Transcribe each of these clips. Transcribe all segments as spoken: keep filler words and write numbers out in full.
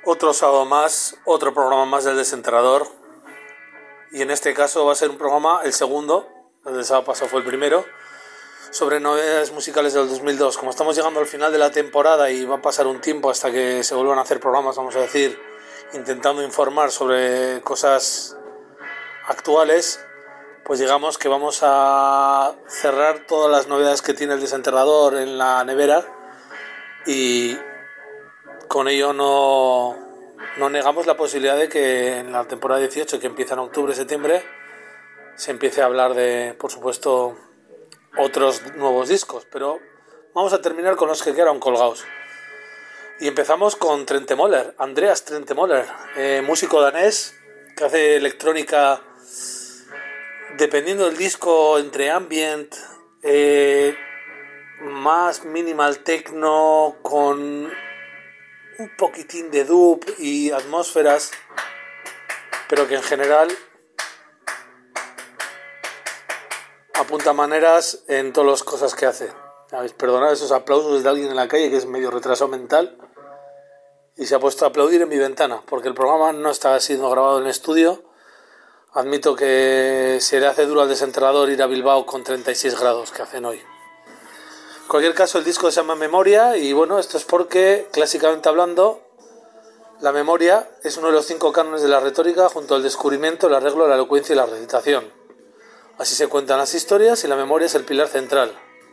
Otro sábado más, otro programa más del Desenterrador. Y en este caso va a ser un programa, el segundo, el del sábado pasado fue el primero, sobre novedades musicales del dos mil dos. Como estamos llegando al final de la temporada y va a pasar un tiempo hasta que se vuelvan a hacer programas, vamos a decir, intentando informar sobre cosas actuales, pues digamos que vamos a cerrar todas las novedades que tiene el Desenterrador en la nevera y con ello no, no negamos la posibilidad de que en la temporada dieciocho, que empieza en octubre-septiembre, se empiece a hablar de, por supuesto, otros nuevos discos, pero vamos a terminar con los que quedaron colgados. Y empezamos con Trentemøller, Andreas Trentemøller, eh, músico danés que hace electrónica, dependiendo del disco, entre ambient, eh, más minimal techno, con un poquitín de dub y atmósferas, pero que en general apunta maneras en todas las cosas que hace. Perdonad esos aplausos de alguien en la calle que es medio retrasado mental y se ha puesto a aplaudir en mi ventana, porque el programa no está siendo grabado en el estudio. Admito que se le hace duro al Desenterrador ir a Bilbao con treinta y seis grados que hacen hoy. En cualquier caso, el disco se llama Memoria y bueno, esto es porque, clásicamente hablando, la memoria es uno de los cinco cánones de la retórica junto al descubrimiento, el arreglo, la elocuencia y la recitación. Así se cuentan las historias y la memoria es el pilar central.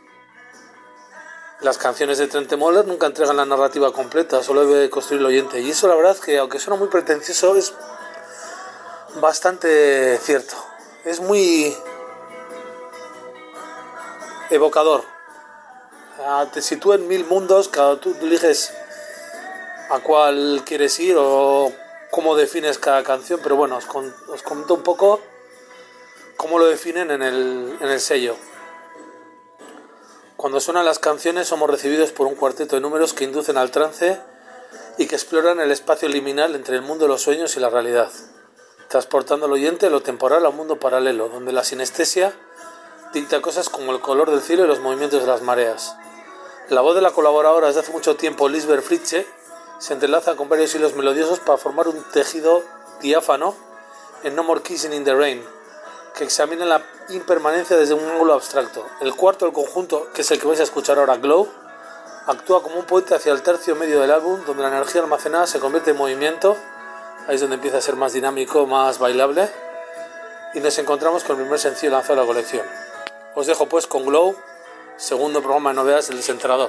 Las canciones de Trentemøller nunca entregan la narrativa completa, solo debe construir el oyente. Y eso la verdad que, aunque suena muy pretencioso, es bastante cierto. Es muy evocador. Te sitúa en mil mundos, cada tú eliges a cuál quieres ir o cómo defines cada canción, pero bueno, os, con, os comento un poco cómo lo definen en el, en el sello. Cuando suenan las canciones somos recibidos por un cuarteto de números que inducen al trance y que exploran el espacio liminal entre el mundo de los sueños y la realidad, transportando al oyente de lo temporal a un mundo paralelo, donde la sinestesia dicta cosas como el color del cielo y los movimientos de las mareas. La voz de la colaboradora desde hace mucho tiempo, Lisbeth Fritsche, se entrelaza con varios hilos melodiosos para formar un tejido diáfano en No More Kissing in the Rain, que examina la impermanencia desde un ángulo abstracto. El cuarto del conjunto, que es el que vais a escuchar ahora, Glow, actúa como un puente hacia el tercio medio del álbum, donde la energía almacenada se convierte en movimiento. Ahí es donde empieza a ser más dinámico, más bailable, y nos encontramos con el primer sencillo lanzado a la colección. Os dejo pues con Glow, segundo programa de novedades del Desenterrador.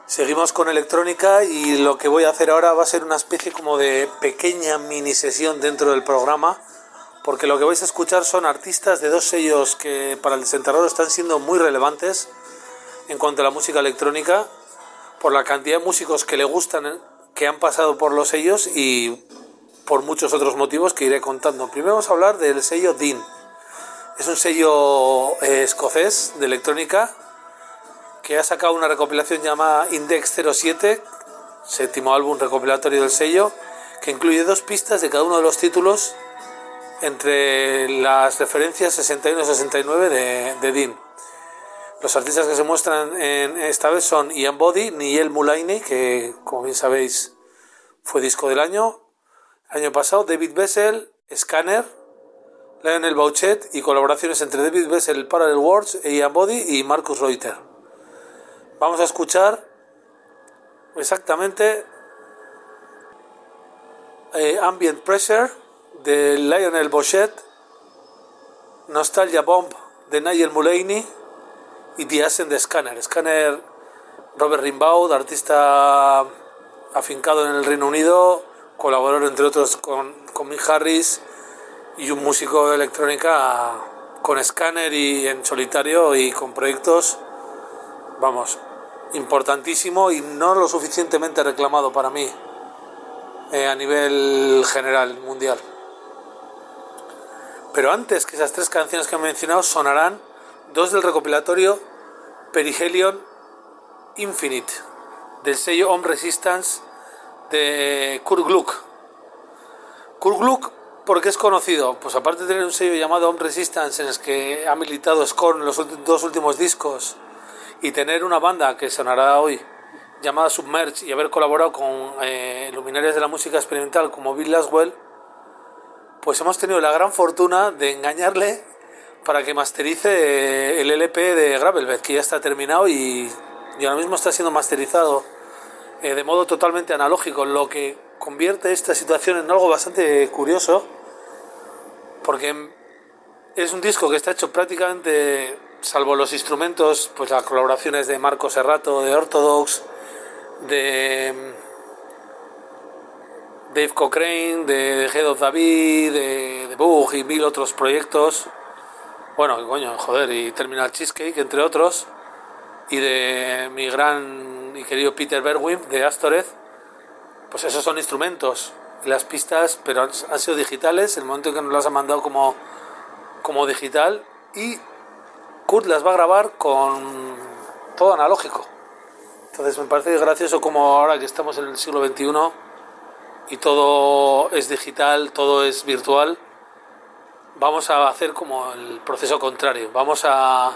Seguimos con electrónica y lo que voy a hacer ahora va a ser una especie como de pequeña mini sesión dentro del programa, porque lo que vais a escuchar son artistas de dos sellos que para el Desenterrador están siendo muy relevantes en cuanto a la música electrónica, por la cantidad de músicos que le gustan, que han pasado por los sellos y por muchos otros motivos que iré contando. Primero vamos a hablar del sello Dean. Es un sello eh, escocés de electrónica que ha sacado una recopilación llamada Index cero siete, séptimo álbum recopilatorio del sello, que incluye dos pistas de cada uno de los títulos entre las referencias sesenta y uno y sesenta y nueve de, de Dean. Los artistas que se muestran en esta vez son Ian Boddy, Niall Mullaney, que como bien sabéis fue disco del año, el año pasado, David Bessel, Scanner, Lionel Bouchet y colaboraciones entre David Bessel, Parallel Worlds, Ian Boddy y Marcus Reuter. Vamos a escuchar exactamente eh, Ambient Pressure de Lionel Bouchet, Nostalgia Bomb de Niall Mullaney y The Ascent de Scanner. Scanner, Robert Rimbaud, artista afincado en el Reino Unido, colaborador entre otros con, con Mick Harris, y un músico de electrónica con Scanner y en solitario y con proyectos, vamos, importantísimo y no lo suficientemente reclamado para mí eh, a nivel general, mundial. Pero antes que esas tres canciones que he mencionado sonarán dos del recopilatorio Perihelion Infinite del sello Home Resistance de Kurt Gluck. Kurt Gluck, ¿por qué es conocido? Pues aparte de tener un sello llamado Home Resistance en el que ha militado Scorn en los dos últimos discos y tener una banda que sonará hoy llamada Submerge y haber colaborado con eh, luminarias de la música experimental como Bill Laswell, pues hemos tenido la gran fortuna de engañarle para que masterice el L P de Gravelvet, que ya está terminado y, y ahora mismo está siendo masterizado eh, de modo totalmente analógico, lo que convierte esta situación en algo bastante curioso, porque es un disco que está hecho prácticamente, salvo los instrumentos, pues las colaboraciones de Marco Serrato, de Orthodox, de Dave Cochrane, de Head of David, de, de Bug y mil otros proyectos. Bueno, coño, joder, y Terminal Cheesecake, entre otros, y de mi gran y querido Peter Berwin, de Astoreth. Pues esos son instrumentos y las pistas, pero han, han sido digitales, el momento en que nos las han mandado como, como digital, y Kurt las va a grabar con todo analógico. Entonces me parece gracioso como ahora que estamos en el siglo veintiuno y todo es digital, todo es virtual, vamos a hacer como el proceso contrario, vamos a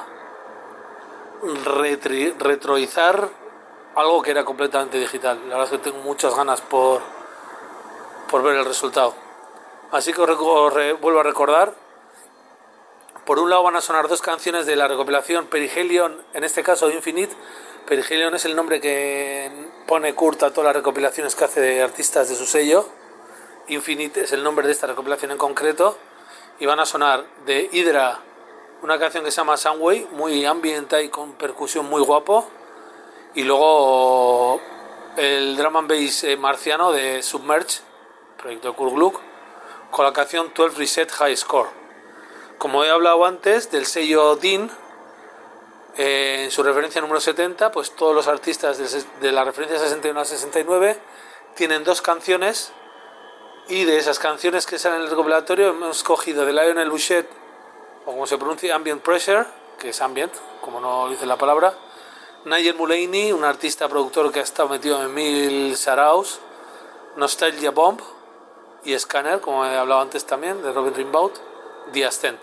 retri, retroizar algo que era completamente digital. La verdad es que tengo muchas ganas por, por ver el resultado. Así que os, os re, vuelvo a recordar. Por un lado van a sonar dos canciones de la recopilación Perihelion, en este caso Infinite. Perihelion es el nombre que pone Kurt a todas las recopilaciones que hace de artistas de su sello. Infinite es el nombre de esta recopilación en concreto. Y van a sonar de Hydra una canción que se llama Sunway, muy ambiental y con percusión muy guapo. Y luego el drum and bass marciano de Submerge, proyecto de Kurt Gluck, con la canción doce Reset High Score. Como he hablado antes del sello Dean, eh, en su referencia número setenta, pues todos los artistas de, de la referencia sesenta y uno a sesenta y nueve tienen dos canciones, y de esas canciones que salen en el recopilatorio hemos escogido de Lionel Bouchet, o como se pronuncia, Ambient Pressure, que es ambient, como no dice la palabra, Niall Mullaney, un artista productor que ha estado metido en mil saraos, Nostalgia Bomb, y Scanner, como he hablado antes también, de Robert Rimbaud, The Ascent.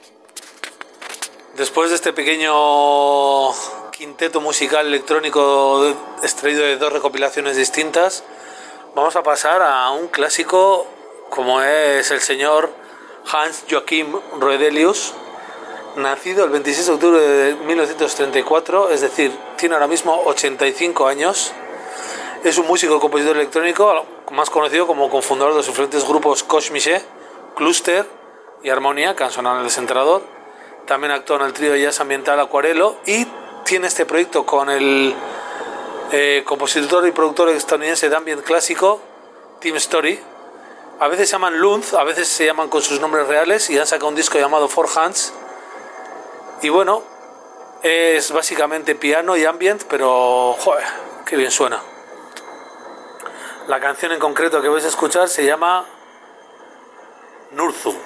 Después de este pequeño quinteto musical electrónico extraído de dos recopilaciones distintas, vamos a pasar a un clásico como es el señor Hans Joachim Roedelius, nacido el veintiséis de octubre de mil novecientos treinta y cuatro, es decir, tiene ahora mismo ochenta y cinco años. Es un músico y compositor electrónico más conocido como cofundador de los diferentes grupos Cosmiche, Cluster y Armonía, que han sonado en el Desenterrador. También actuó en el trío de jazz ambiental Acuarelo y tiene este proyecto con el eh, compositor y productor estadounidense de ambient clásico Tim Story. A veces se llaman Lunz, a veces se llaman con sus nombres reales y han sacado un disco llamado Four Hands. Y bueno, es básicamente piano y ambient, pero joder, qué bien suena. La canción en concreto que vais a escuchar se llama Nurzu.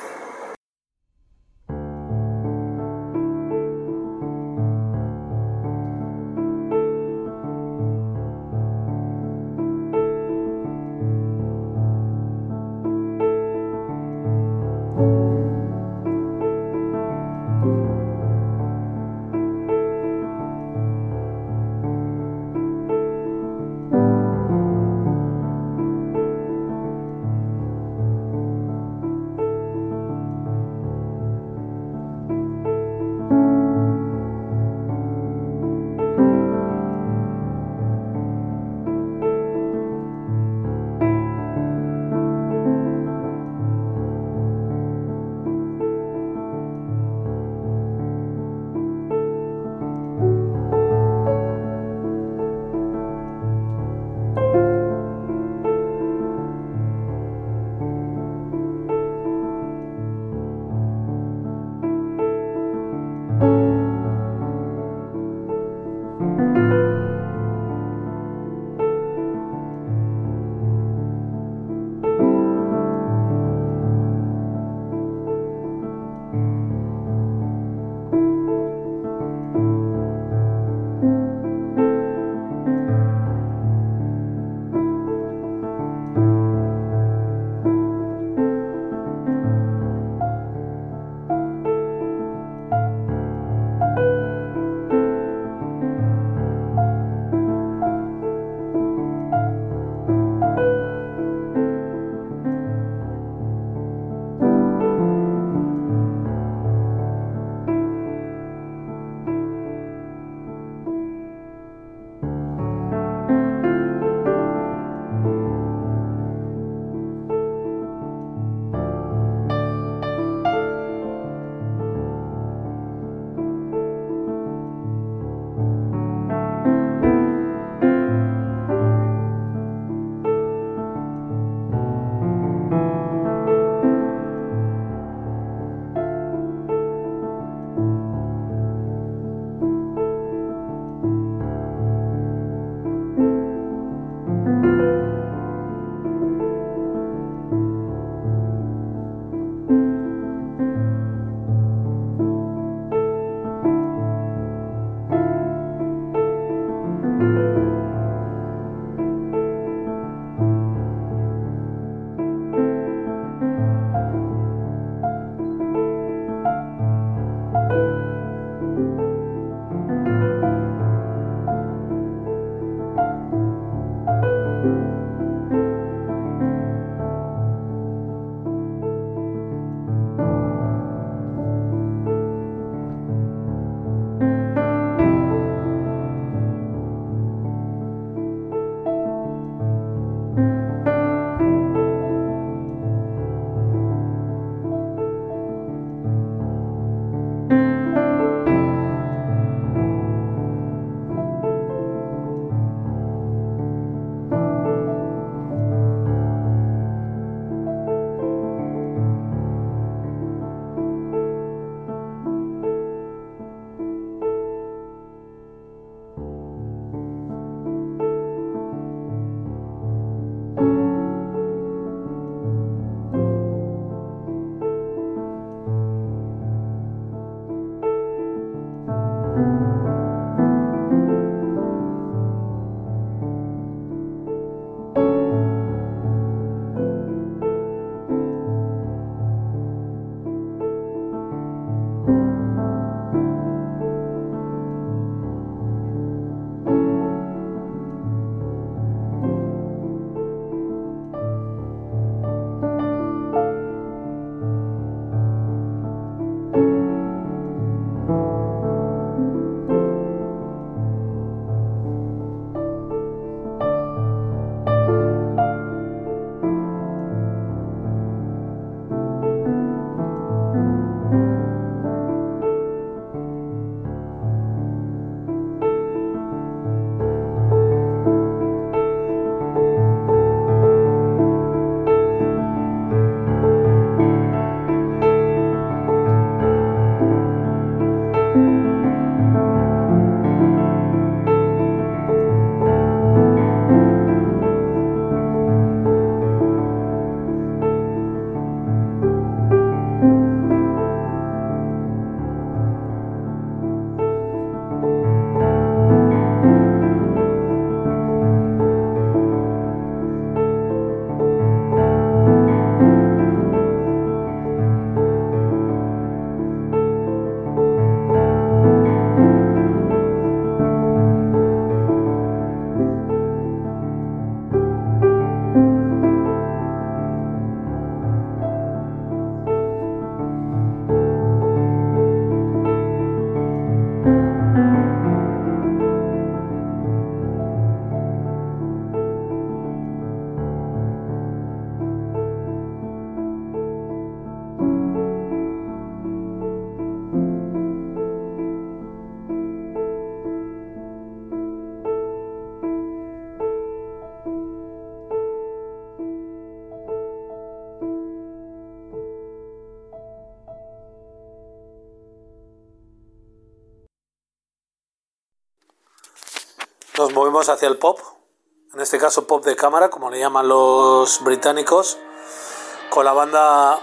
Nos movemos hacia el pop, en este caso pop de cámara, como le llaman los británicos, con la banda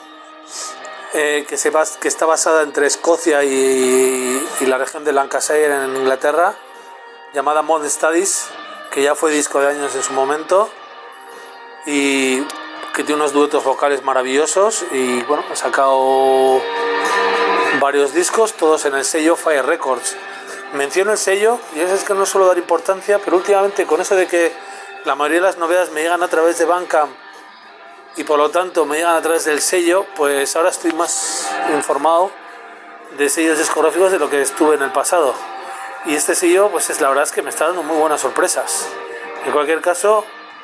eh, que, se bas- que está basada entre Escocia y, y la región de Lancashire en Inglaterra, llamada Modern Studies, que ya fue disco de años en su momento y que tiene unos duetos vocales maravillosos. Y bueno, ha sacado varios discos, todos en el sello Fire Records. Menciono el sello, y eso es que no suelo dar importancia, pero últimamente con eso de que la mayoría de las novedades me llegan a través de Bandcamp y por lo tanto me llegan a través del sello, pues ahora estoy más informado de sellos discográficos de lo que estuve en el pasado. Y este sello, pues es la verdad es que me está dando muy buenas sorpresas. En cualquier caso,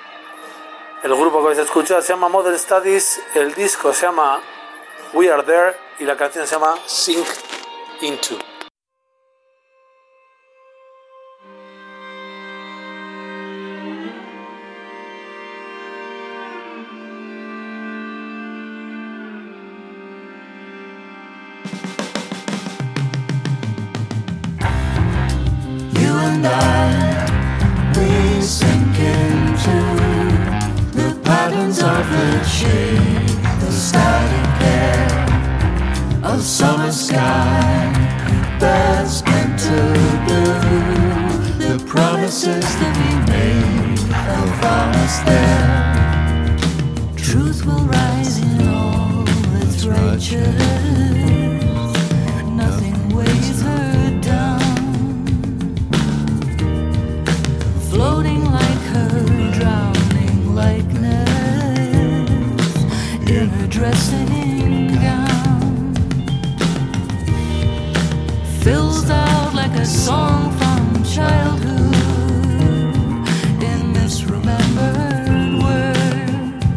el grupo que vais a escuchar se llama Modern Studies, el disco se llama We Are There y la canción se llama Sink Into. And I, we sink into the patterns of the shade, the static air of summer sky that's meant to blue, the promises that we made of promise there. Truth will rise in all its righteous, nothing weighs her down. Floating like her drowning likeness in her dressing gown, fills out like a song from childhood in misremembered words.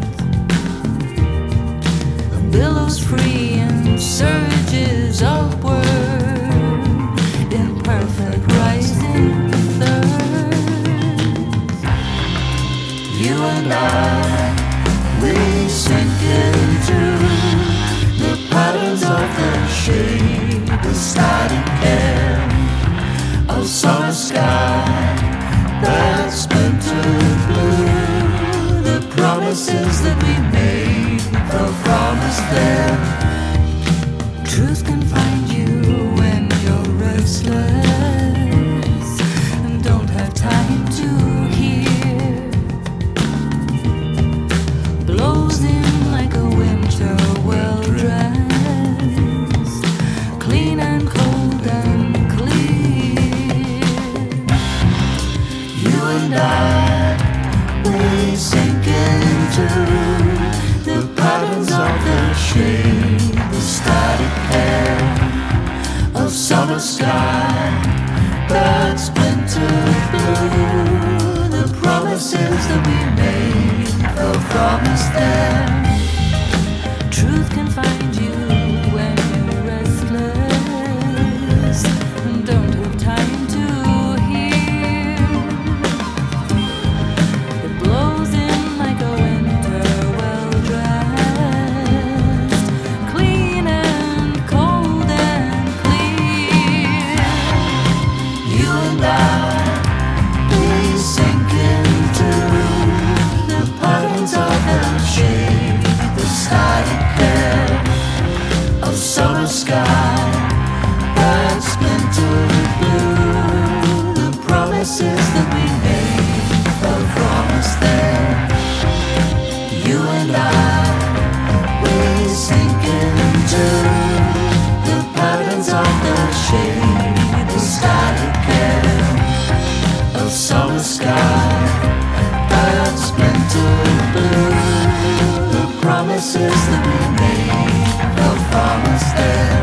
The billows free and surges upward in perfect rising third. You and I, we sink into the patterns of the shade, the static air of summer sky that's meant to blue, the promises that we made, the promise there. Truth can find you when you're restless and don't have time to hear. Blows in like a winter well-dressed, summer sky that's splintered blue. The promises that we made fell from us there. Truth can find you when you're restless and don't have time to hear. It blows in like a winter, well dressed, clean and cold and clear. You and I, we sink into the puddles of the shade, the static care of summer sky that's splintered blue. The promises that we made fell from us there. You and I, we sink into the patterns of the shade, the static care of summer sky that's splintered blue. The promises that we made fell from us there.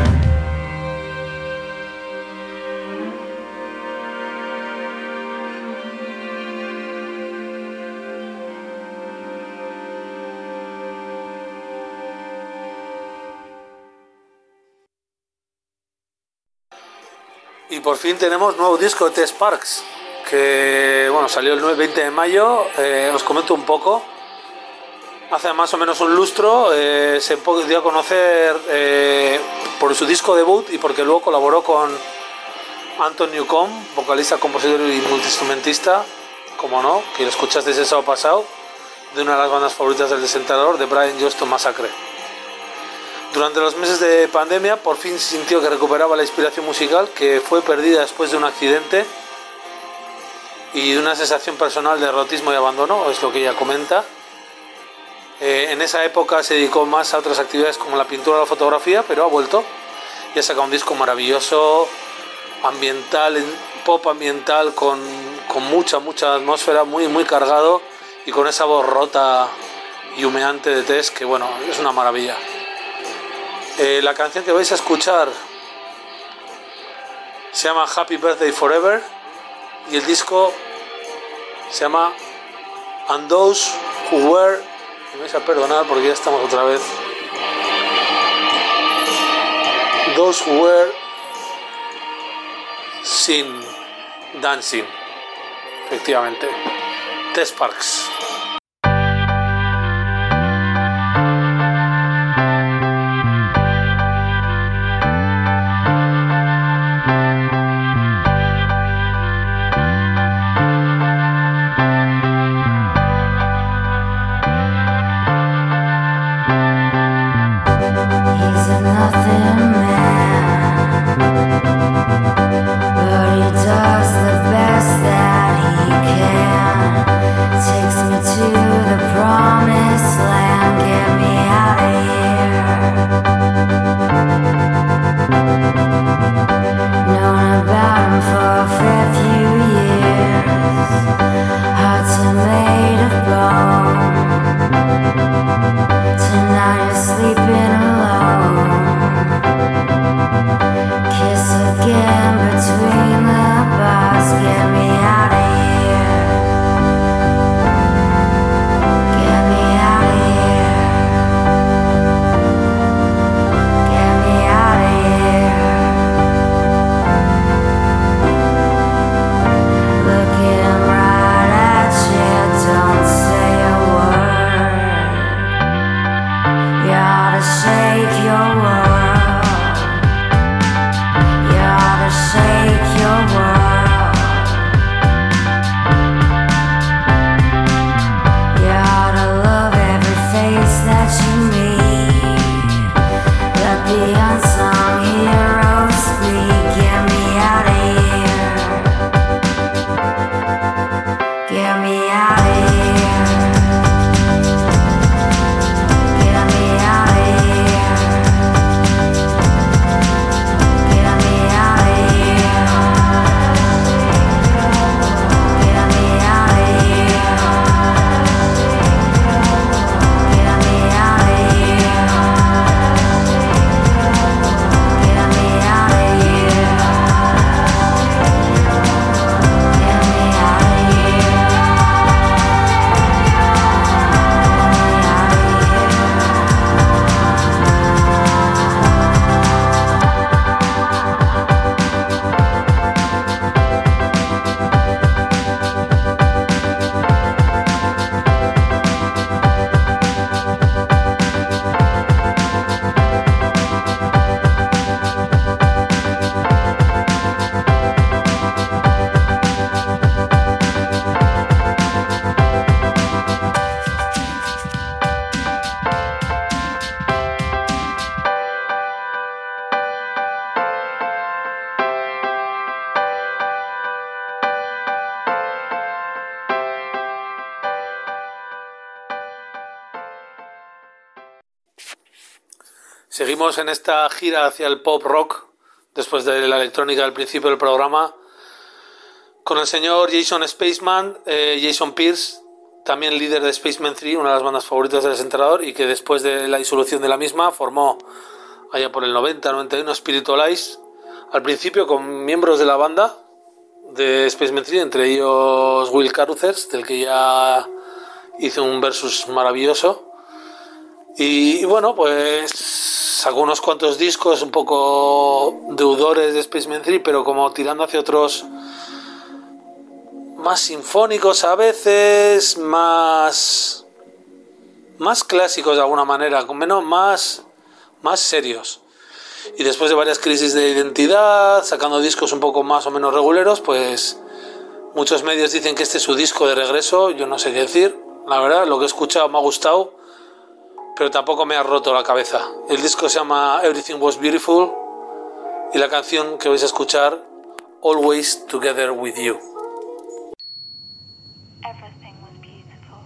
Y por fin tenemos nuevo disco de The Sparks, que bueno, salió el veinte de mayo. Eh, os comento un poco. Hace más o menos un lustro eh, se dio a conocer eh, por su disco debut y porque luego colaboró con Anton Newcombe, vocalista, compositor y multiinstrumentista, como no, que lo escuchaste ese sábado pasado, de una de las bandas favoritas del Desentrenador, de Brian Johnston Massacre. Durante los meses de pandemia por fin sintió que recuperaba la inspiración musical que fue perdida después de un accidente y de una sensación personal de derrotismo y abandono, es lo que ella comenta. Eh, en esa época se dedicó más a otras actividades como la pintura o la fotografía, pero ha vuelto y ha sacado un disco maravilloso, ambiental, pop ambiental, con, con mucha, mucha atmósfera, muy, muy cargado y con esa voz rota y humeante de Tess, que bueno, es una maravilla. Eh, la canción que vais a escuchar se llama Happy Birthday Forever y el disco se llama And Those Who Were... Me vais a perdonar porque ya estamos otra vez. Those Who Were Seen Dancing. Efectivamente. The Sparks. Does the best that he can. Takes me Seguimos en esta gira hacia el pop rock, después de la electrónica al principio del programa, con el señor Jason Spaceman, eh, Jason Pierce, también líder de Spaceman tres, una de las bandas favoritas del Desenterrador, y que después de la disolución de la misma formó allá por el noventa noventa y uno Spiritualize, al principio con miembros de la banda de Spaceman tres, entre ellos Will Carruthers, del que ya hizo un versus maravilloso. Y, y bueno, pues sacó unos cuantos discos un poco deudores de Spaceman tres, pero como tirando hacia otros más sinfónicos a veces, más más clásicos de alguna manera, con menos más más serios. Y después de varias crisis de identidad, sacando discos un poco más o menos reguleros, pues muchos medios dicen que este es su disco de regreso. Yo no sé qué decir, la verdad, lo que he escuchado me ha gustado, pero tampoco me ha roto la cabeza. El disco se llama Everything Was Beautiful y la canción que vais a escuchar, Always Together With You. Everything was beautiful.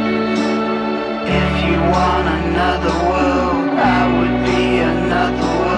Another world, I would be another world.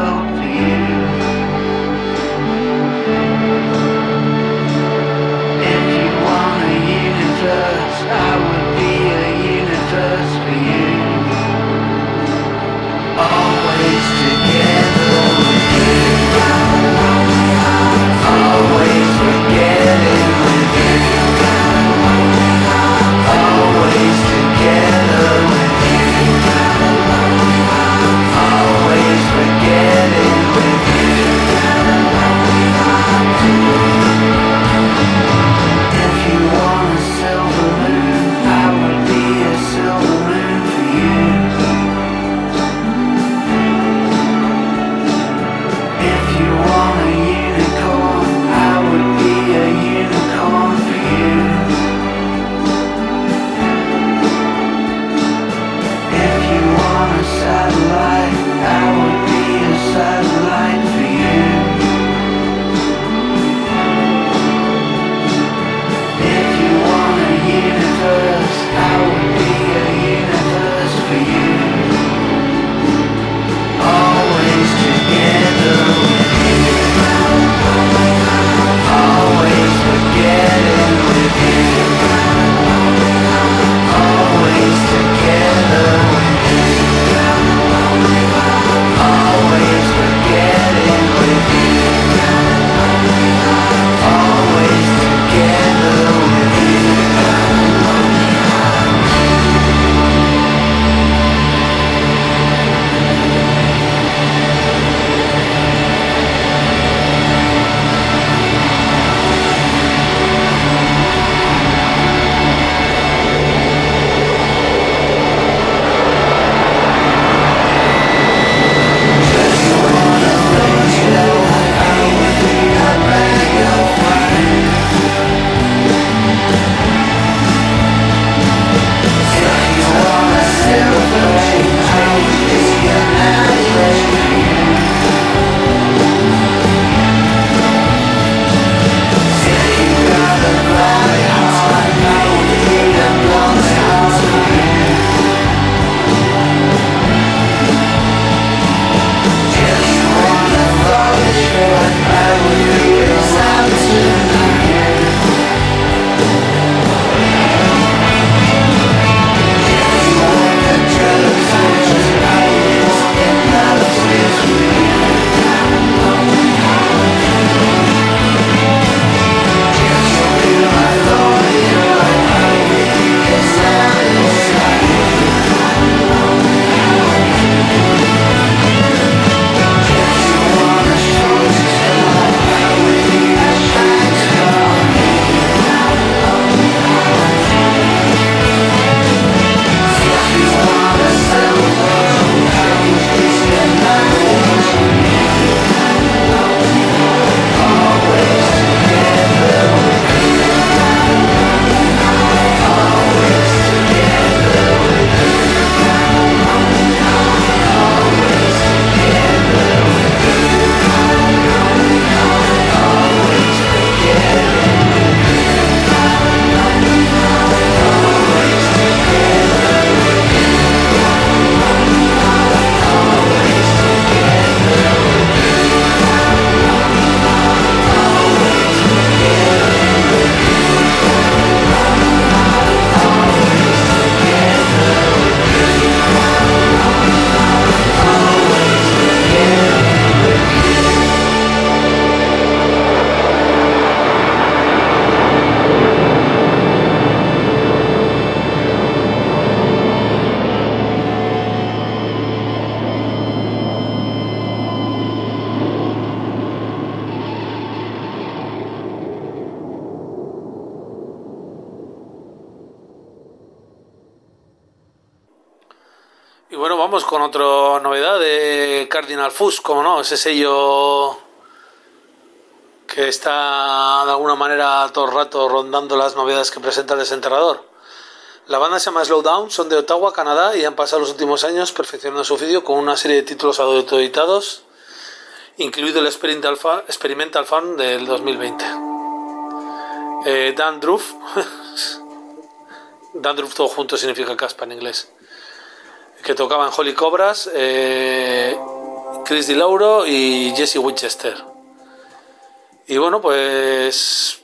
vamos con otra novedad de Cardinal Fuss, como no, ese sello que está de alguna manera todo el rato rondando las novedades que presenta el Desenterrador. La banda se llama Slowdown, son de Ottawa, Canadá, y han pasado los últimos años perfeccionando su oficio con una serie de títulos autoeditados, incluido el Experimental Fan, Experimental Fan del dos mil veinte. Eh, Dan Druff, Dan Druff todo junto significa caspa en inglés, que tocaba en Holy Cobras, eh, Chris DiLauro y Jesse Winchester. Y bueno, pues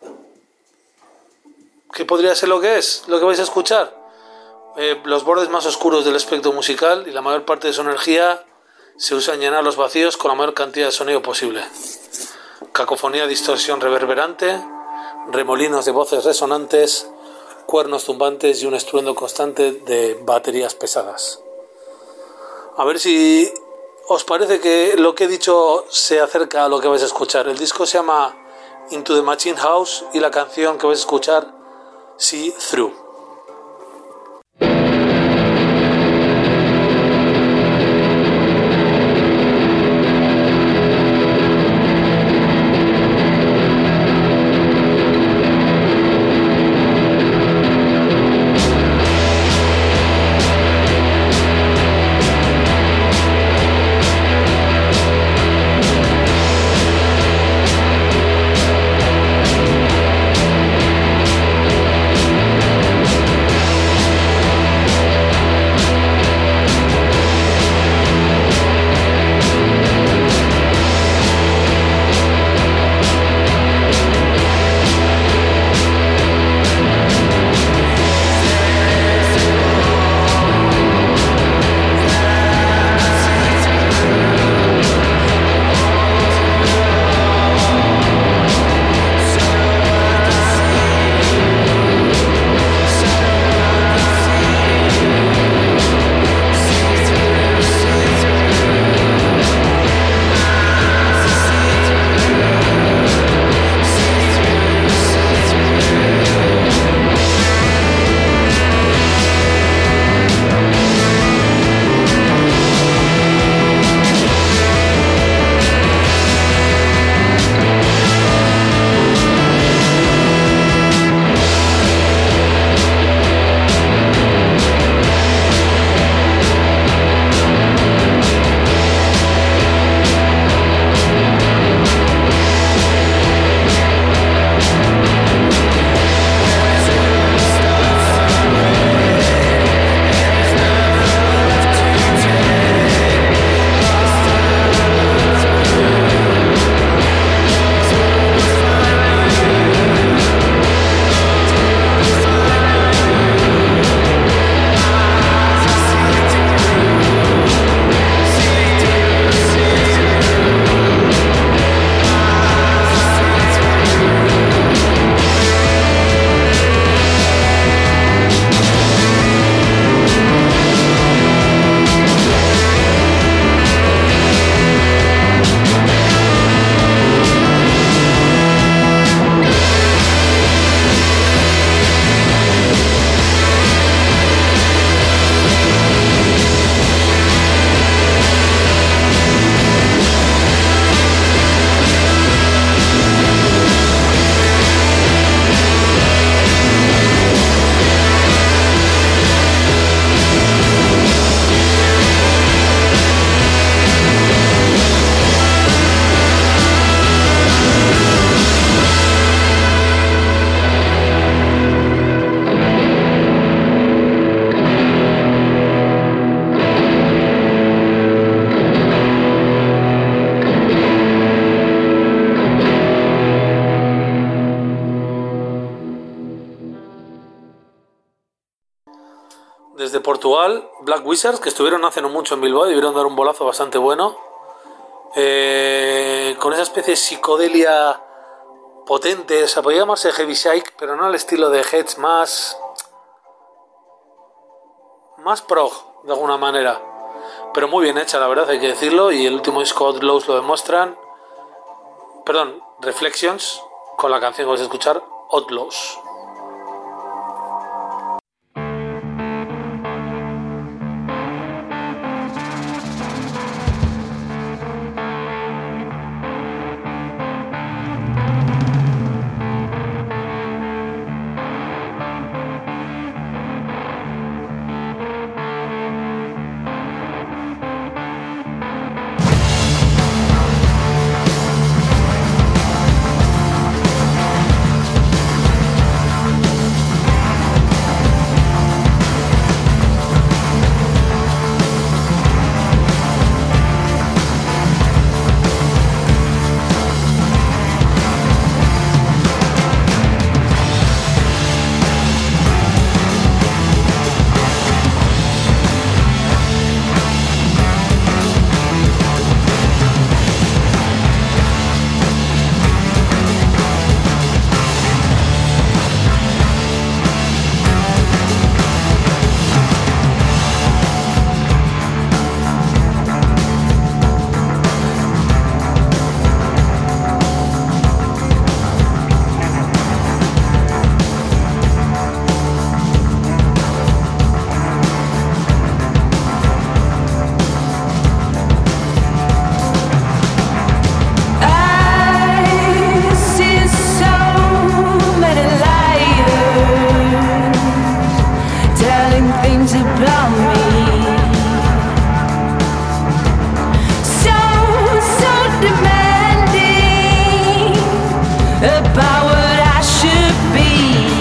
¿qué podría ser lo que es? Lo que vais a escuchar. Eh, los bordes más oscuros del espectro musical, y la mayor parte de su energía se usa en llenar los vacíos con la mayor cantidad de sonido posible. Cacofonía, distorsión reverberante, remolinos de voces resonantes, cuernos tumbantes y un estruendo constante de baterías pesadas. A ver si os parece que lo que he dicho se acerca a lo que vais a escuchar. El disco se llama Into the Machine House y la canción que vais a escuchar, See Through. Desde Portugal, Black Wizards, que estuvieron hace no mucho en Bilbao y debieron dar un bolazo bastante bueno, eh, con esa especie de psicodelia potente. O sea, podría llamarse heavy psych, pero no al estilo de Heads, más más prog de alguna manera, pero muy bien hecha, la verdad, hay que decirlo. Y el último disco, Outlaws, lo demuestran. Perdón, Reflections, con la canción que vais a escuchar, Outlaws. about what I should be.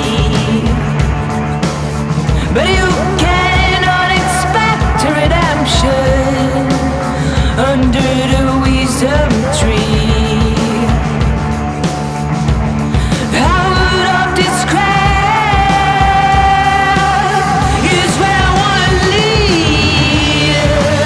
But you cannot expect redemption under the wisdom tree. Out of this crowd is where I wanna lead.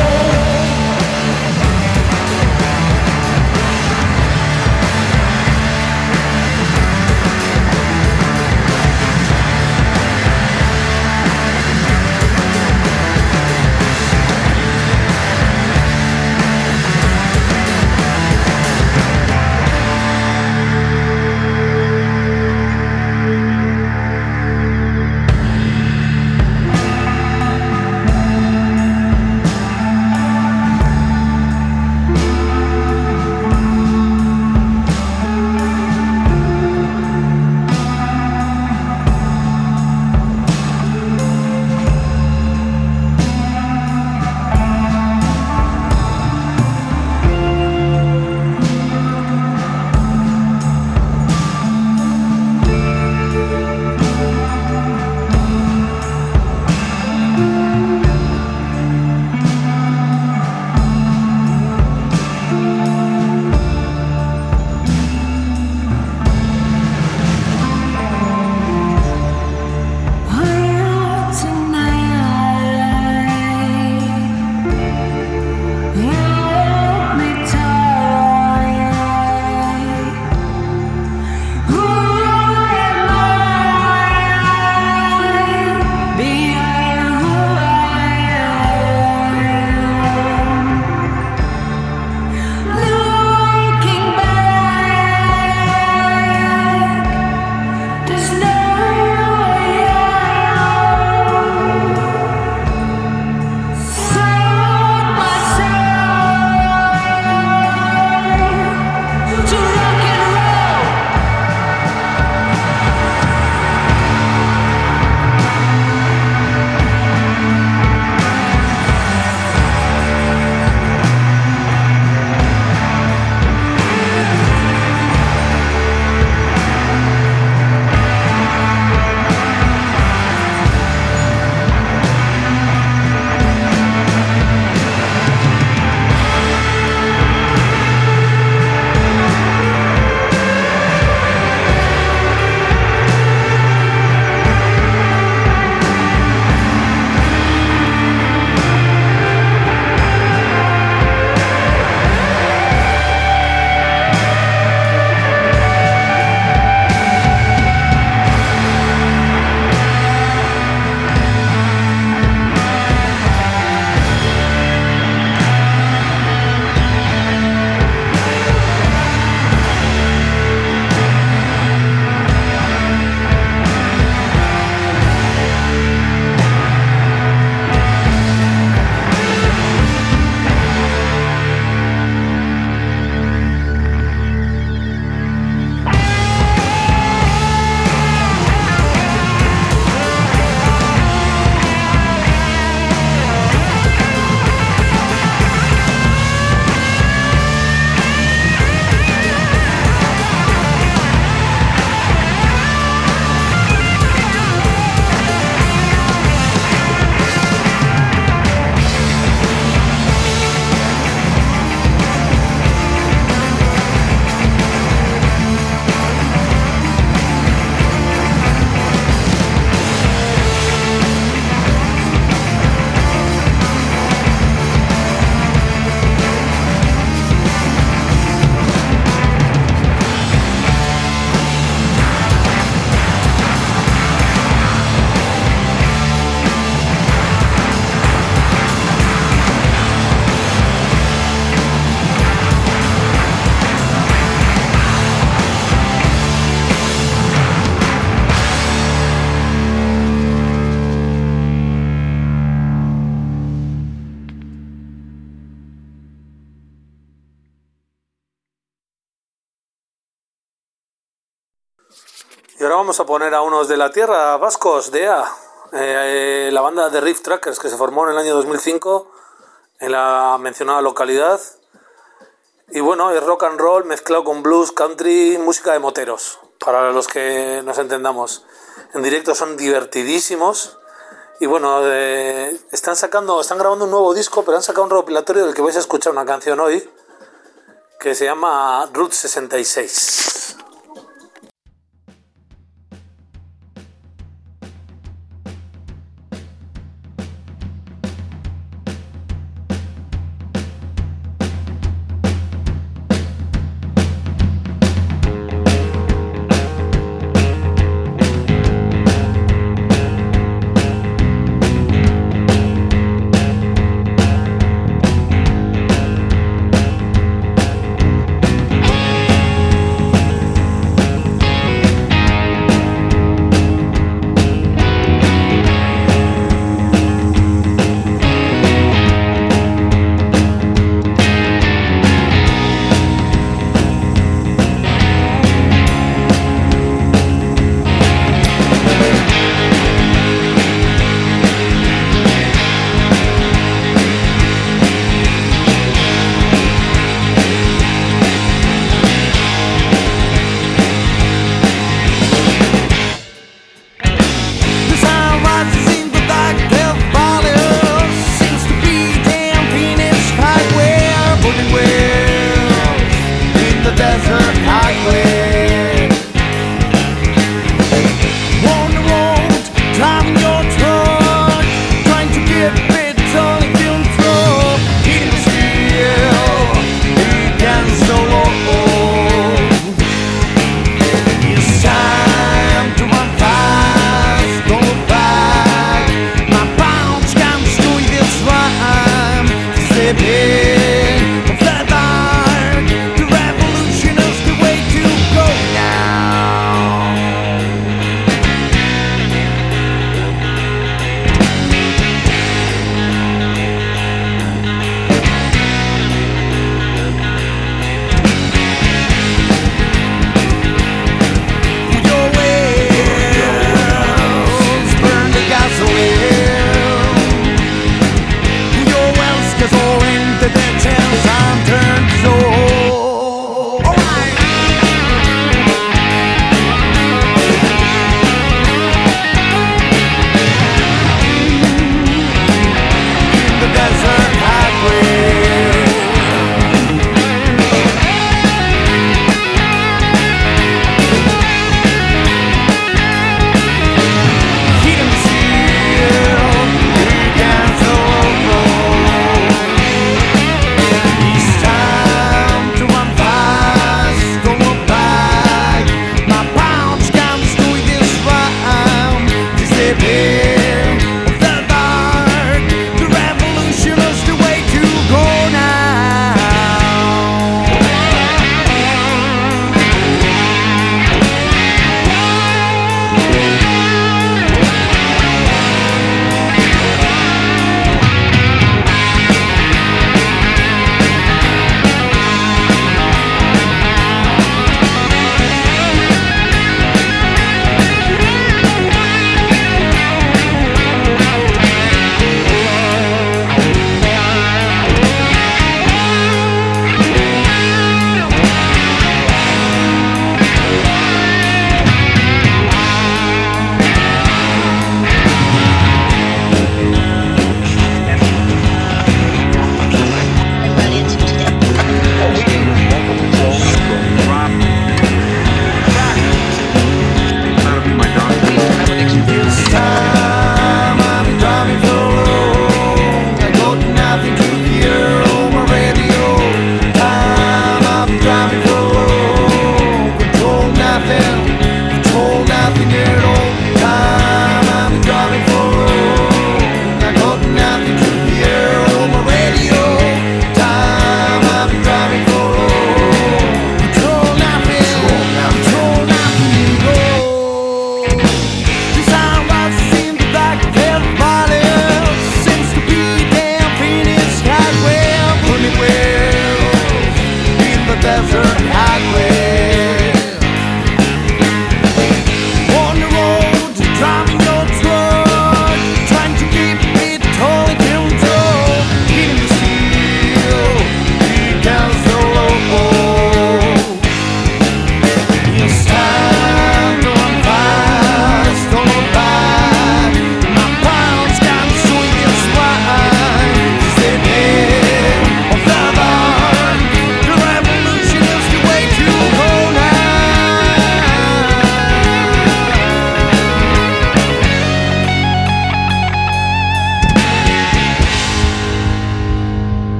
Y ahora vamos a poner a unos de la tierra, vascos, de E A, eh, la banda de Riff Trackers, que se formó en el año dos mil cinco en la mencionada localidad. Y bueno, es rock and roll mezclado con blues, country, música de moteros, para los que nos entendamos. En directo son divertidísimos. Y bueno, eh, están sacando, están grabando un nuevo disco, pero han sacado un recopilatorio del que vais a escuchar una canción hoy, que se llama Route sesenta y seis. Fly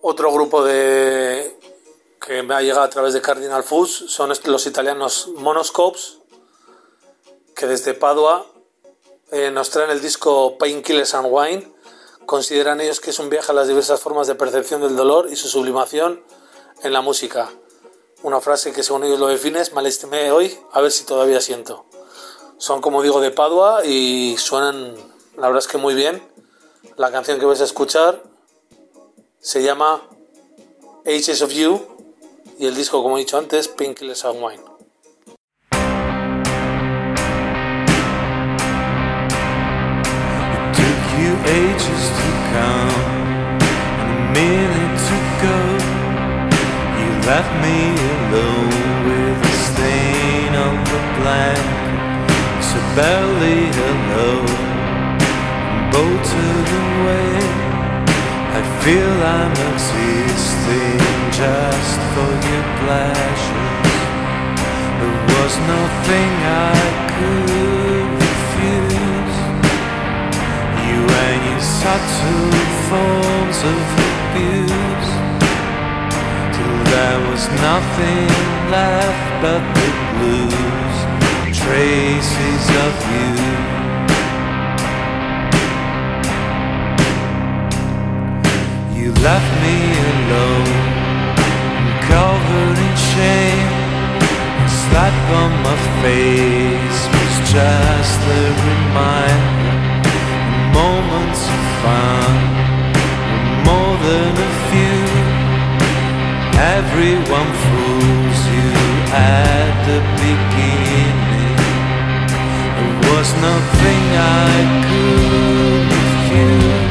Otro grupo de que me ha llegado a través de Cardinal Foods son los italianos Monoscopes, que desde Padua eh, nos traen el disco Painkillers and Wine. Consideran ellos que es un viaje a las diversas formas de percepción del dolor y su sublimación en la música. Una frase que según ellos lo define es: me lastimé hoy, a ver si todavía siento. Son, como digo, de Padua y suenan, la verdad es que muy bien. La canción que vais a escuchar se llama Ages of You y el disco, como he dicho antes, Painkillers and Wine. It took you ages to come and a minute to go. You left me alone with a stain on the blanket, so barely hello, and bolted away. I feel I'm existing just for your pleasures. There was nothing I could refuse. You and your subtle forms of abuse, till there was nothing left but the blues, traces of you. You left me alone, covered in shame. A slap on my face was just a reminder. Moments of fun were more than a few. Everyone fools you at the beginning. There was nothing I could refuse.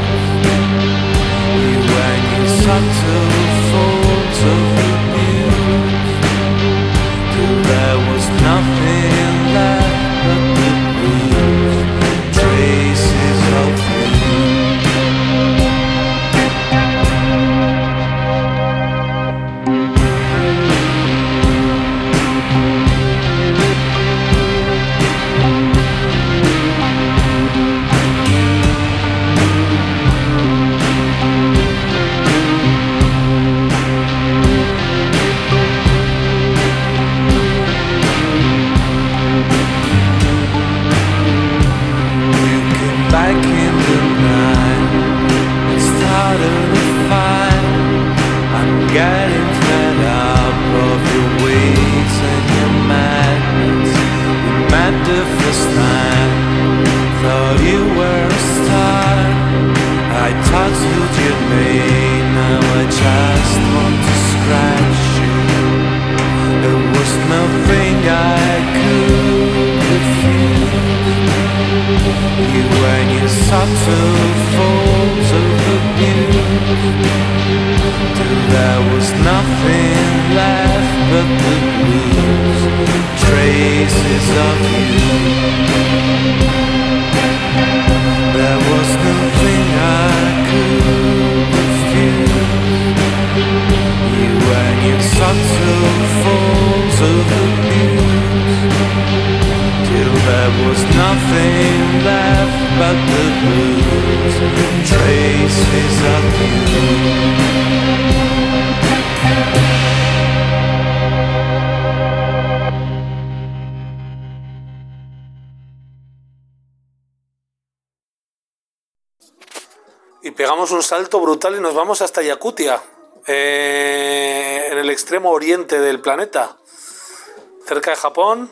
Subtle forms of abuse, till there was nothing left but the blues, traces of Y pegamos un salto brutal y nos vamos hasta Yakutia, eh, en el extremo oriente del planeta, cerca de Japón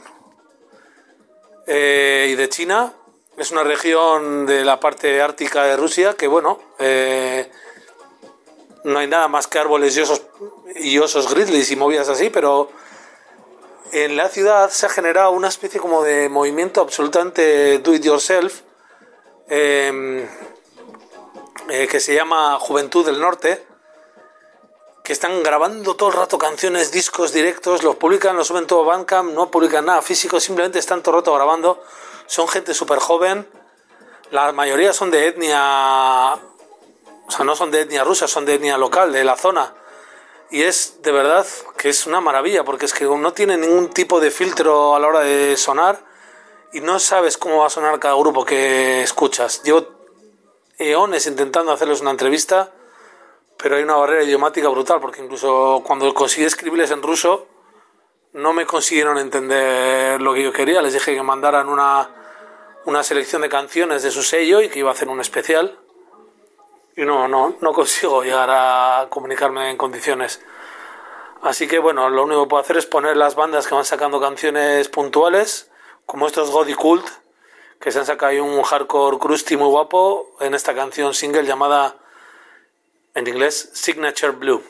eh, y de China. Es una región de la parte ártica de Rusia que, bueno, eh, no hay nada más que árboles y osos, y osos grizzlies y movidas así, pero en la ciudad se ha generado una especie como de movimiento absolutamente do it yourself, eh, eh, que se llama Juventud del Norte, que están grabando todo el rato canciones, discos, directos, los publican, los suben todo a Bandcamp, no publican nada físico, simplemente están todo el rato grabando. Son gente súper joven, la mayoría son de etnia, o sea, no son de etnia rusa, son de etnia local, de la zona. Y es de verdad que es una maravilla, porque es que no tiene ningún tipo de filtro a la hora de sonar y no sabes cómo va a sonar cada grupo que escuchas. Llevo eones intentando hacerles una entrevista, pero hay una barrera idiomática brutal, porque incluso cuando conseguí escribirles en ruso, no me consiguieron entender lo que yo quería. Les dije que mandaran una, una selección de canciones de su sello y que iba a hacer un especial. Y no, no, no consigo llegar a comunicarme en condiciones. Así que bueno, lo único que puedo hacer es poner las bandas que van sacando canciones puntuales, como estos God y Cult, que se han sacado ahí un hardcore crusty muy guapo en esta canción single llamada, en inglés, Signature Blue.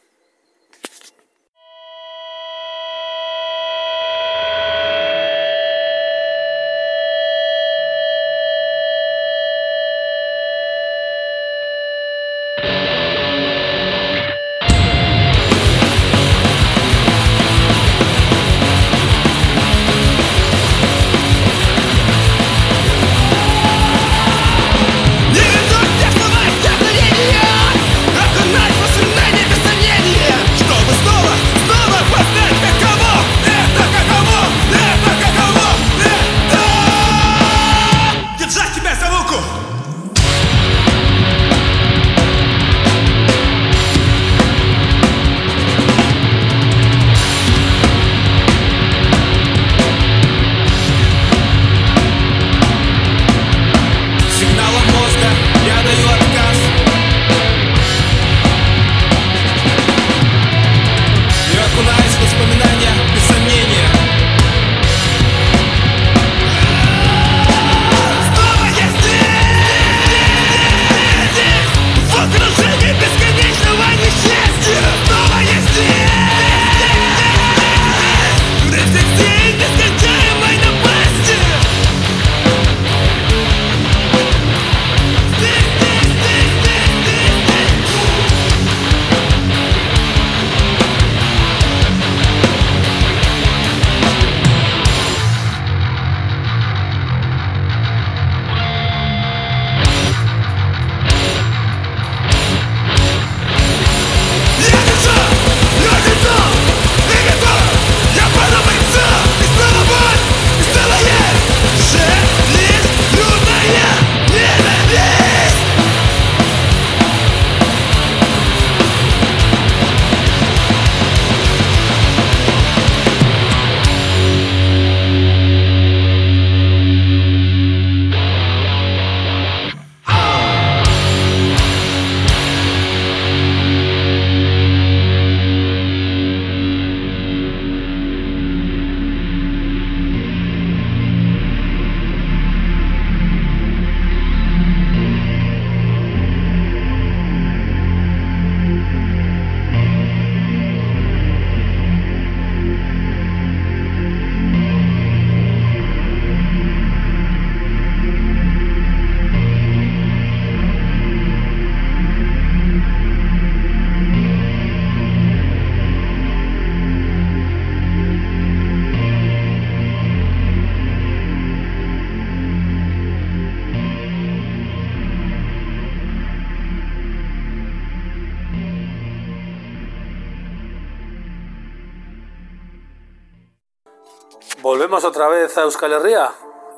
Volvemos otra vez a Euskal Herria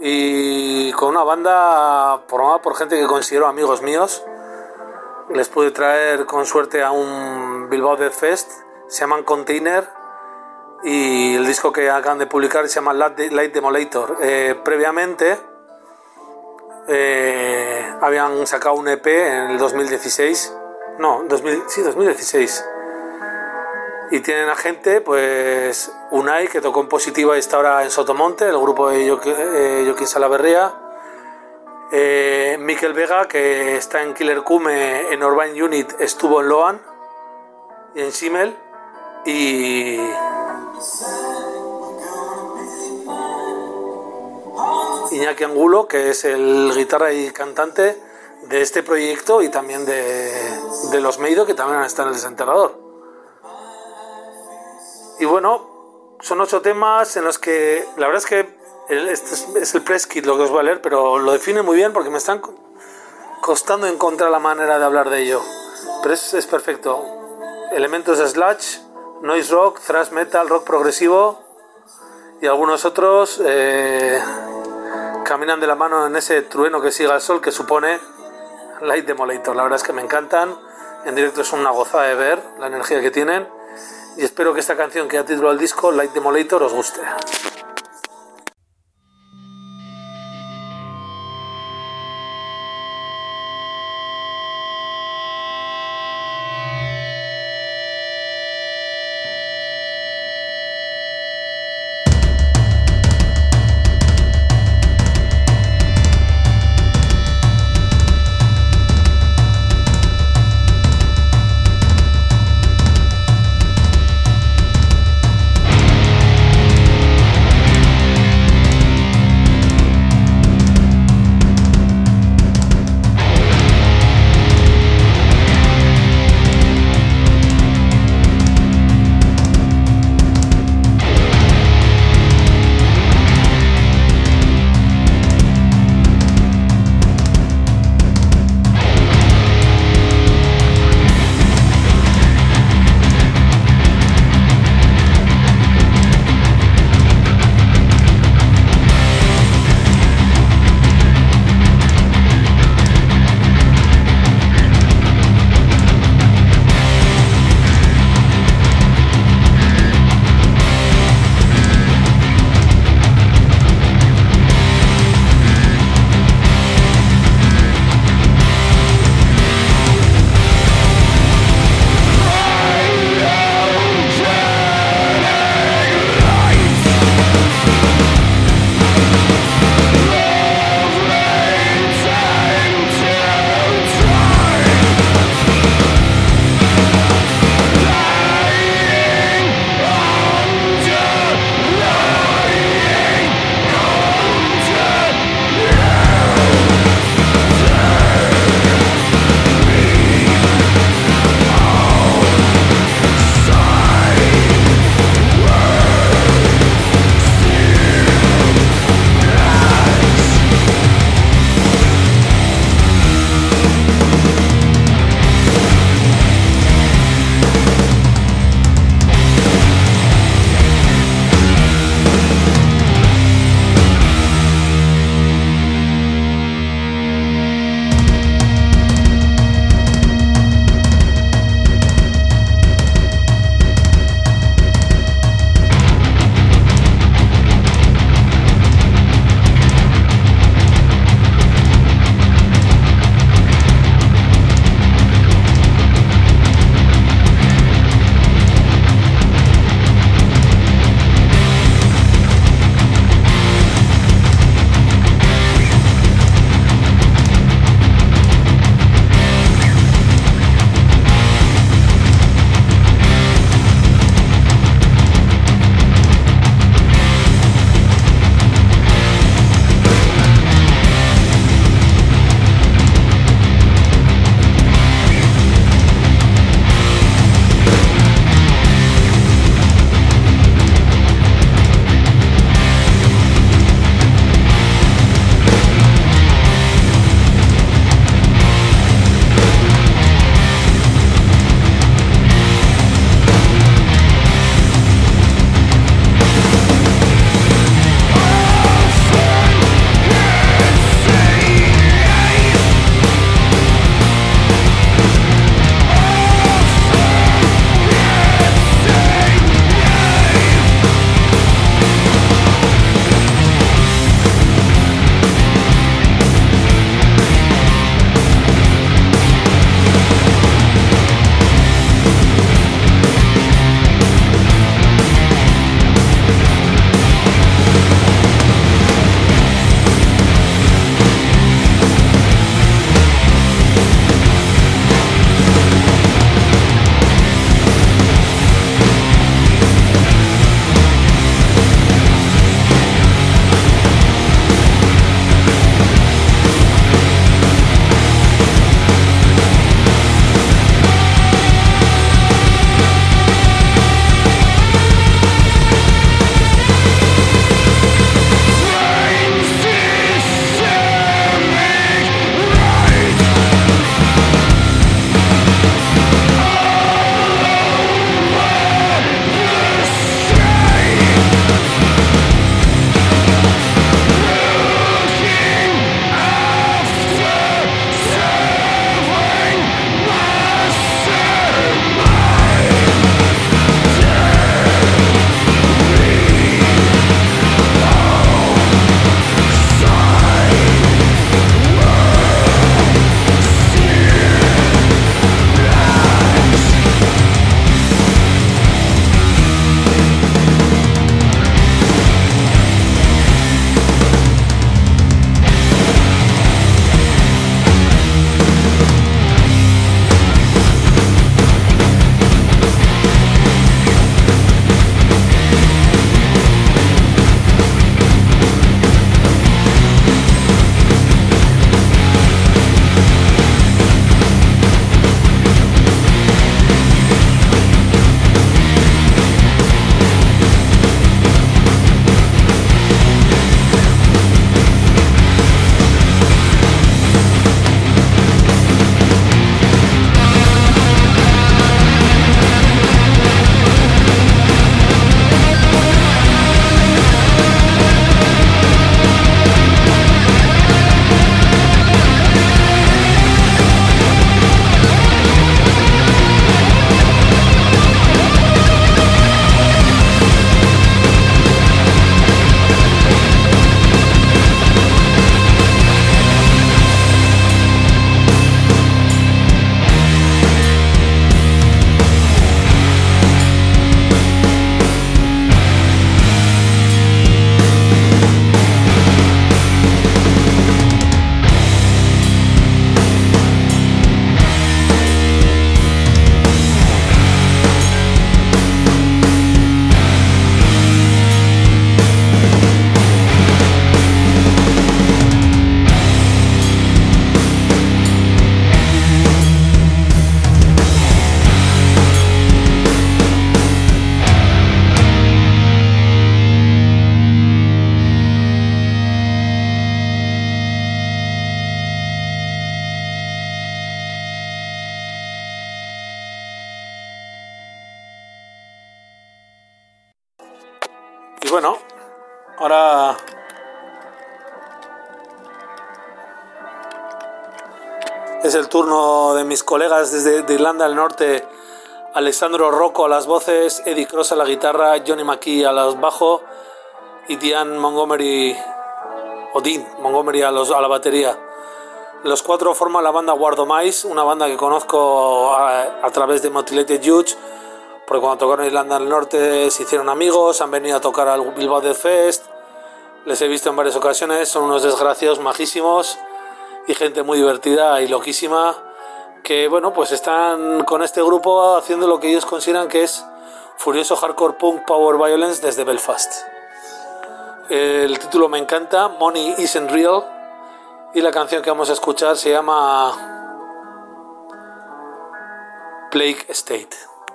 y con una banda formada por gente que considero amigos míos. Les pude traer con suerte a un Bilbao Death Fest, se llaman Container, y el disco que acaban de publicar se llama Light Demolator. Eh, previamente eh, habían sacado un E P en el dos mil dieciséis, no, dos mil, sí, dos mil dieciséis. Y tienen a gente, pues Unai, que tocó en Positiva y está ahora en Sotomonte, el grupo de Joaquín eh, Salaverría, eh, Mikel Vega, que está en Killer Kume, en Urbane Unit, estuvo en Loan y en Simmel, y Iñaki Angulo, que es el guitarra y cantante de este proyecto y también de, de los Meido, que también están en el Desenterrador. Y bueno, son ocho temas en los que la verdad es que el, este es, es el press kit lo que os voy a leer, pero lo define muy bien porque me están costando encontrar la manera de hablar de ello. Pero es, es perfecto. Elementos de sludge, noise rock, thrash metal, rock progresivo y algunos otros eh, caminan de la mano en ese trueno que sigue al sol que supone Light Demolator. La verdad es que me encantan En directo es una gozada de ver la energía que tienen. Y espero que esta canción que da título al disco, Light Demolator, os guste. Thank Y bueno, ahora es el turno de mis colegas desde de Irlanda del Norte. Alessandro Rocco a las voces, Eddie Cross a la guitarra, Johnny McKee a los bajo y Dean Montgomery o Dean Montgomery a, los, a la batería. Los cuatro forman la banda War of Mice, una banda que conozco a, a través de Mutilated Youth, porque cuando tocaron en Irlanda del Norte se hicieron amigos, han venido a tocar al Bilbao Death Fest, les he visto en varias ocasiones, son unos desgraciados majísimos y gente muy divertida y loquísima, que bueno, pues están con este grupo haciendo lo que ellos consideran que es furioso hardcore punk power violence desde Belfast. El título me encanta, Money Isn't Real, y la canción que vamos a escuchar se llama Plague State.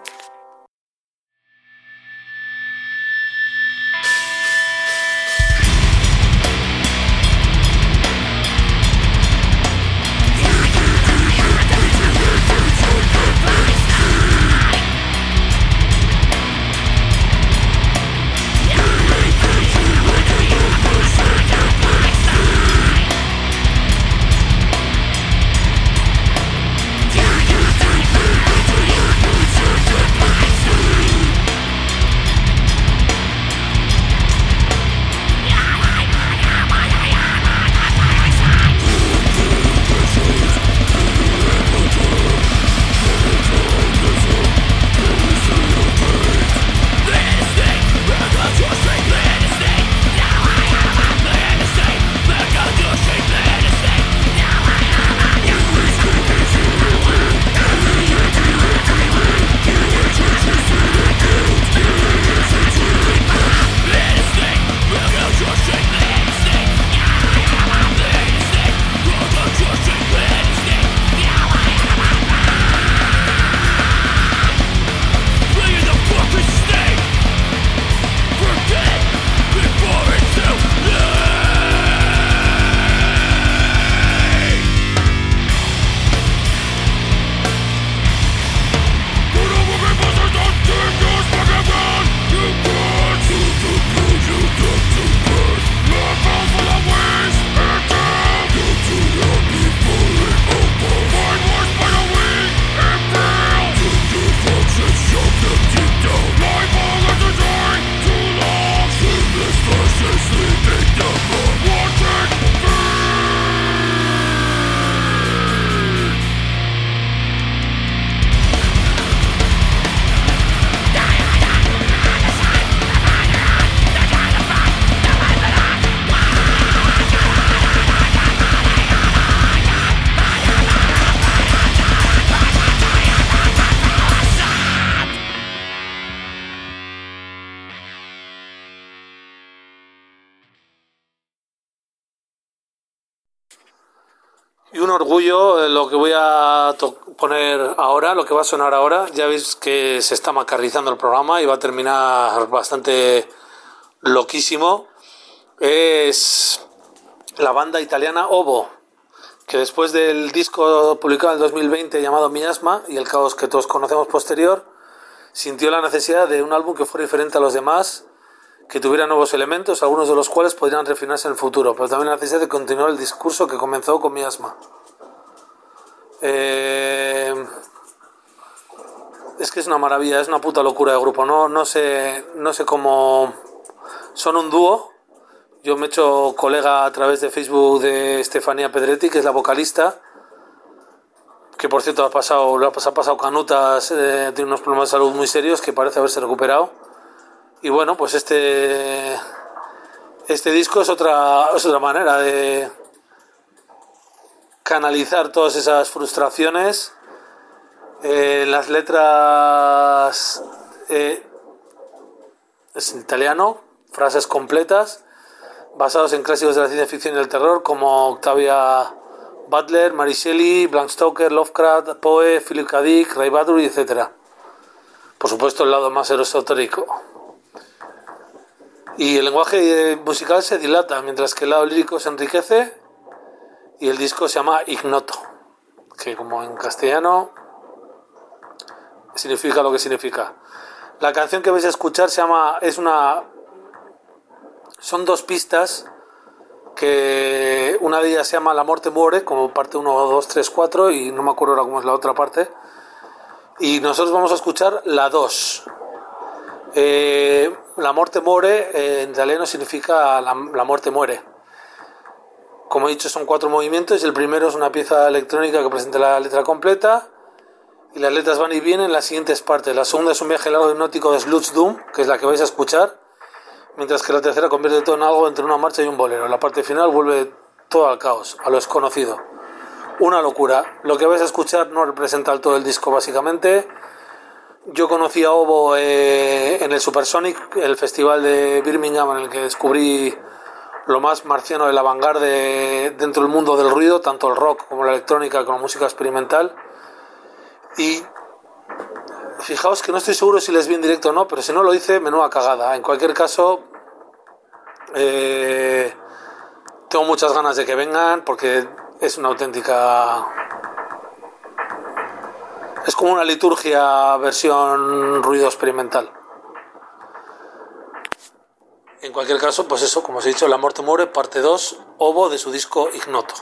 Y un orgullo lo que voy a poner ahora, lo que va a sonar ahora. Ya veis que se está macarrizando el programa y va a terminar bastante loquísimo. Es la banda italiana Ovo, que después del disco publicado en el dos mil veinte llamado Miasma y el caos que todos conocemos posterior, sintió la necesidad de un álbum que fuera diferente a los demás, que tuviera nuevos elementos, algunos de los cuales podrían refinarse en el futuro, pero también la necesidad de continuar el discurso que comenzó con Miasma. Eh... Es que es una maravilla, es una puta locura de grupo. No, no sé, no sé cómo. Son un dúo. Yo me he hecho colega a través de Facebook de Estefanía Pedretti, que es la vocalista, que por cierto ha pasado, lo ha pasado, ha pasado canutas, eh, tiene unos problemas de salud muy serios que parece haberse recuperado. Y bueno, pues este este disco es otra, es otra manera de canalizar todas esas frustraciones. Eh, las letras eh, es en italiano, frases completas, basados en clásicos de la ciencia ficción y el terror como Octavia Butler, Mary Shelley, Bram Stoker, Lovecraft, Poe, Philip K. Dick, Ray Bradbury, etcétera. Por supuesto el lado más esotérico. Y el lenguaje musical se dilata, mientras que el lado lírico se enriquece, y el disco se llama Ignoto, que como en castellano significa lo que significa. La canción que vais a escuchar se llama, es una Son dos pistas que una de ellas se llama La Morte Muere, como parte uno, dos, tres, cuatro, y no me acuerdo ahora cómo es la otra parte. Y nosotros vamos a escuchar la dos. Eh, la Morte Muere eh, en italiano significa la, la muerte muere. Como he dicho, son cuatro movimientos y el primero es una pieza electrónica que presenta la letra completa y las letras van y vienen en las siguientes partes. La segunda es un viaje largo hipnótico de Sludge Doom, que es la que vais a escuchar, mientras que la tercera convierte todo en algo entre una marcha y un bolero. La parte final vuelve todo al caos, a lo desconocido. Una locura. Lo que vais a escuchar no representa todo el disco, básicamente. Yo conocí a Ovo eh, en el Supersonic, el festival de Birmingham, en el que descubrí lo más marciano de la vanguardia dentro del mundo del ruido, tanto el rock como la electrónica, como la música experimental. Y fijaos que no estoy seguro si les vi en directo o no, pero si no lo hice, menuda cagada. En cualquier caso, eh, tengo muchas ganas de que vengan porque es una auténtica... Es como una liturgia versión ruido experimental. En cualquier caso, pues eso, como os he dicho, La Morte Muere, parte dos, Ovo, de su disco Ignoto.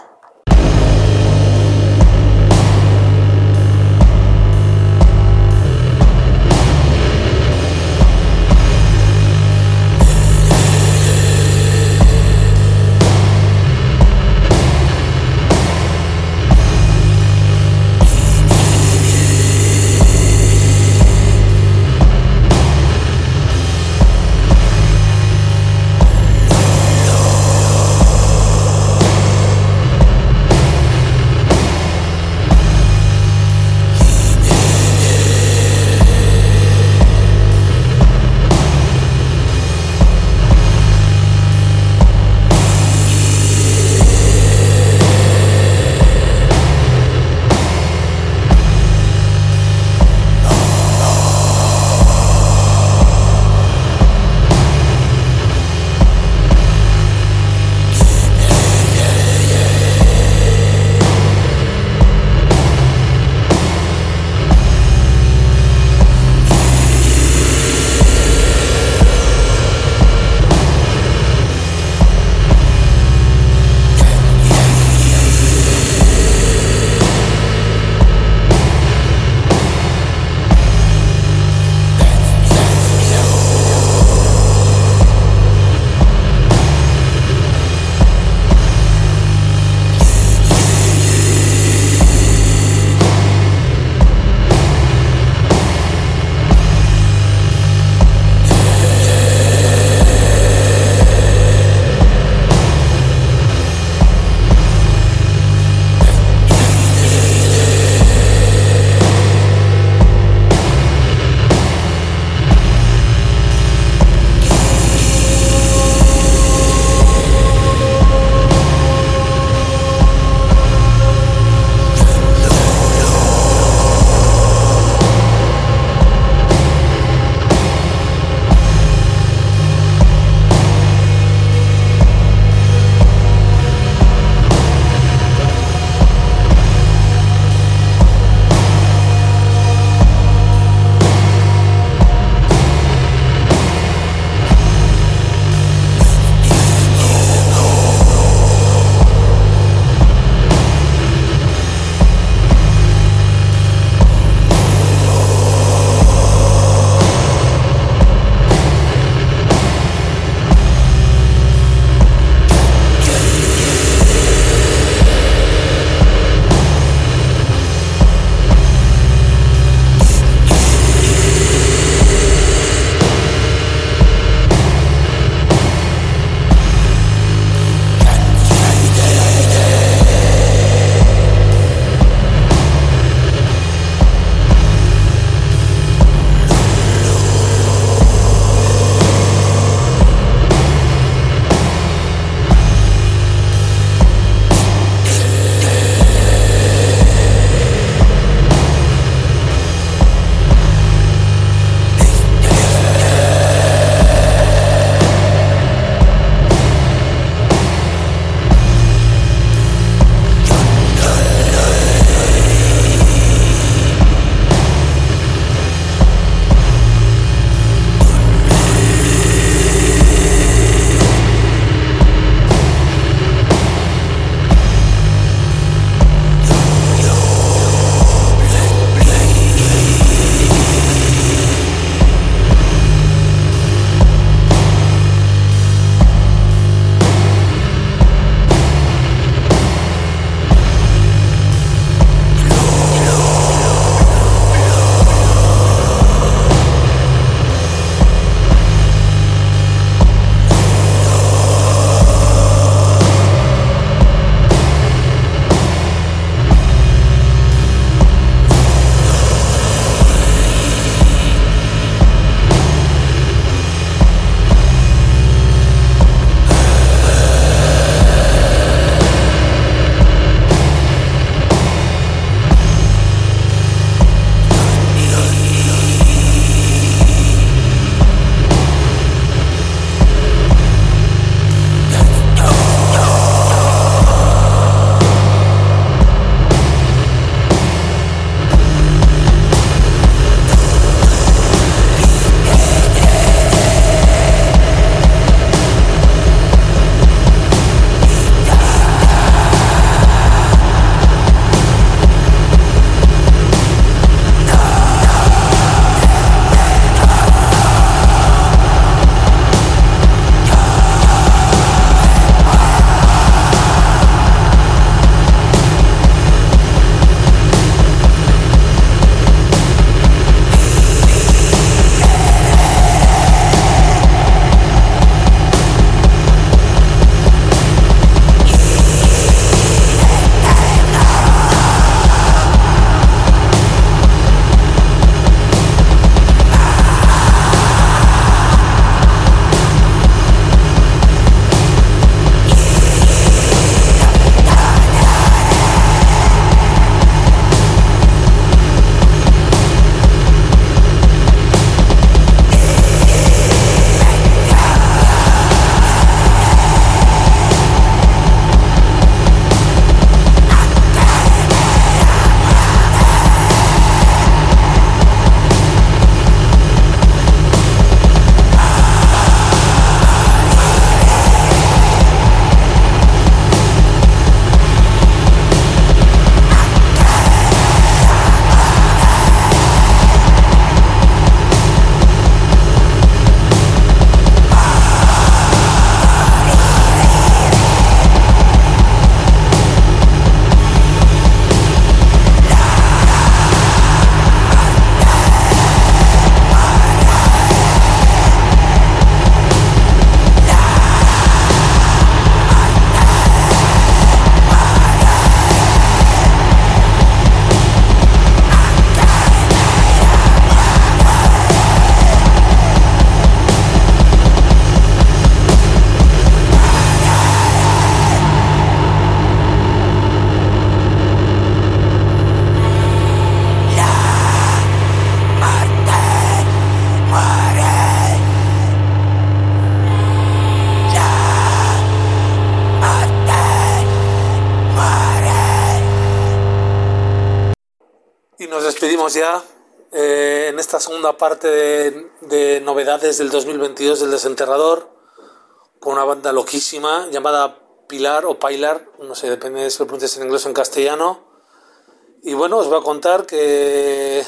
despedimos ya eh, en esta segunda parte de, de novedades del dos mil veintidós del Desenterrador, con una banda loquísima llamada Pilar o Pilar, no sé, depende de si lo pronuncias en inglés o en castellano. Y bueno, os voy a contar que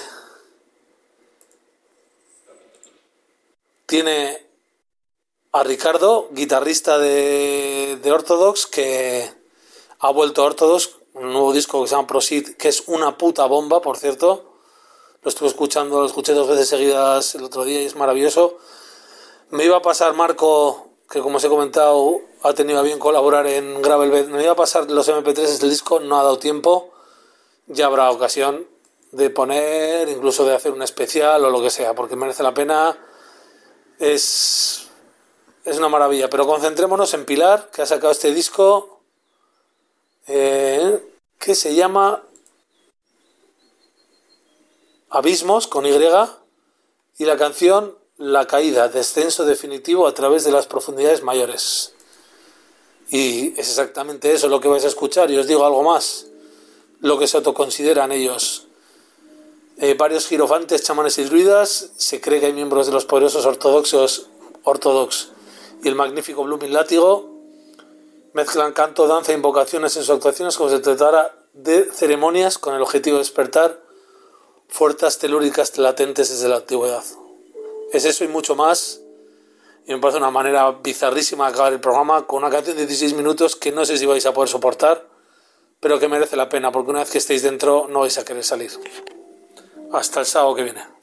tiene a Ricardo, guitarrista de, de Orthodox, que ha vuelto a Orthodox, un nuevo disco que se llama Proceed, que es una puta bomba, por cierto. Lo estuve escuchando, lo escuché dos veces seguidas el otro día y es maravilloso. Me iba a pasar Marco, que como os he comentado, ha tenido a bien colaborar en Gravelbed, me iba a pasar los eme pe tres del disco, no ha dado tiempo. Ya habrá ocasión de poner, incluso de hacer un especial o lo que sea, porque merece la pena. Es, es una maravilla. Pero concentrémonos en Pilar, que ha sacado este disco eh, que se llama Abismos, con Y, y la canción La Caída, descenso definitivo a través de las profundidades mayores. Y es exactamente eso lo que vais a escuchar. Y os digo algo más, lo que se autoconsideran ellos. Eh, varios girofantes, chamanes y druidas. Se cree que hay miembros de los poderosos ortodoxos ortodox y el magnífico Blooming Látigo. Mezclan canto, danza e invocaciones en sus actuaciones como si se tratara de ceremonias con el objetivo de despertar fuerzas telúricas latentes desde la antigüedad. Es eso y mucho más. Y me parece una manera bizarrísima de acabar el programa con una canción de dieciséis minutos que no sé si vais a poder soportar, pero que merece la pena, porque una vez que estéis dentro no vais a querer salir. Hasta el sábado que viene.